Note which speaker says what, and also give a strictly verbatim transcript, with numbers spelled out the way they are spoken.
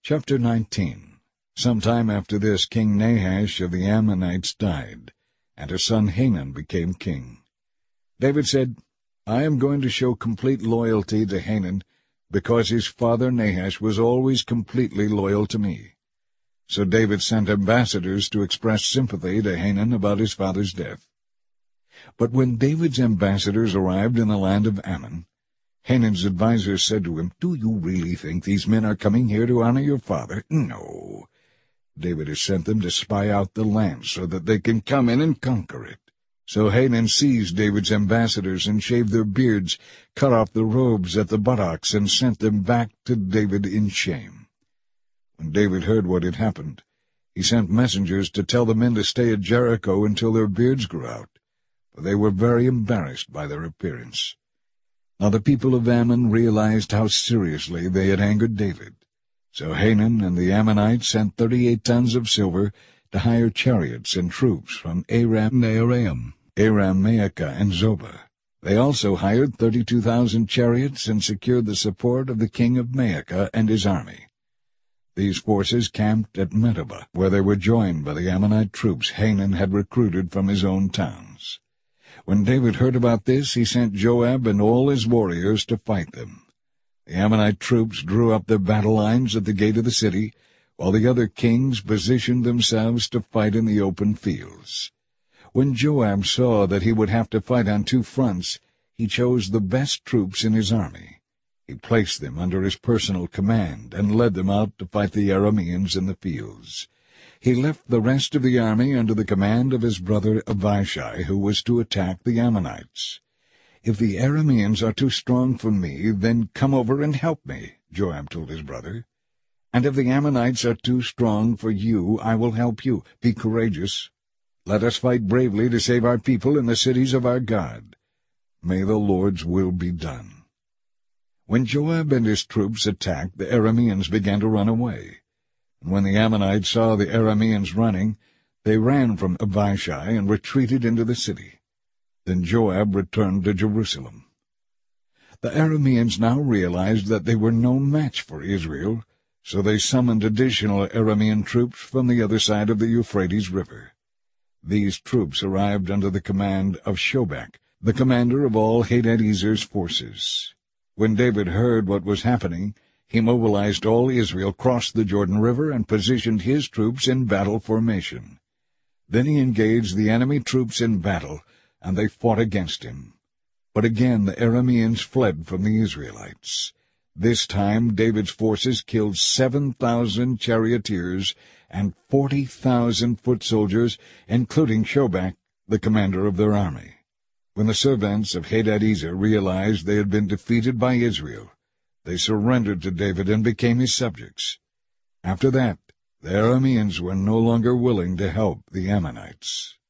Speaker 1: Chapter nineteen. Sometime after this, King Nahash of the Ammonites died, and his son Hanun became king. David said, I am going to show complete loyalty to Hanun, because his father Nahash was always completely loyal to me. So David sent ambassadors to express sympathy to Hanun about his father's death. But when David's ambassadors arrived in the land of Ammon, Hanun's advisers said to him, Do you really think these men are coming here to honor your father? No. David has sent them to spy out the land so that they can come in and conquer it. So Hanun seized David's ambassadors and shaved their beards, cut off the robes at the buttocks, and sent them back to David in shame. When David heard what had happened, he sent messengers to tell the men to stay at Jericho until their beards grew out, for they were very embarrassed by their appearance. Now the people of Ammon realized how seriously they had angered David. So Hanun and the Ammonites sent thirty-eight tons of silver to hire chariots and troops from Aram Naharaim, Aram Maacah, and Zobah. They also hired thirty-two thousand chariots and secured the support of the king of Maacah and his army. These forces camped at Medeba, where they were joined by the Ammonite troops Hanun had recruited from his own towns. When David heard about this, he sent Joab and all his warriors to fight them. The Ammonite troops drew up their battle lines at the gate of the city, while the other kings positioned themselves to fight in the open fields. When Joab saw that he would have to fight on two fronts, he chose the best troops in his army. He placed them under his personal command and led them out to fight the Arameans in the fields. He left the rest of the army under the command of his brother Abishai, who was to attack the Ammonites. If the Arameans are too strong for me, then come over and help me, Joab told his brother. And if the Ammonites are too strong for you, I will help you. Be courageous. Let us fight bravely to save our people and the cities of our God. May the Lord's will be done. When Joab and his troops attacked, the Arameans began to run away. And when the Ammonites saw the Arameans running, they ran from Abishai and retreated into the city. Then Joab returned to Jerusalem. The Arameans now realized that they were no match for Israel, so they summoned additional Aramean troops from the other side of the Euphrates River. These troops arrived under the command of Shobach, the commander of all Hadadezer's forces. When David heard what was happening, he mobilized all Israel, crossed the Jordan River, and positioned his troops in battle formation. Then he engaged the enemy troops in battle, and they fought against him. But again the Arameans fled from the Israelites. This time David's forces killed seven thousand charioteers and forty thousand foot soldiers, including Shobach, the commander of their army. When the servants of Hadadezer realized they had been defeated by Israel, they surrendered to David and became his subjects. After that, the Arameans were no longer willing to help the Ammonites.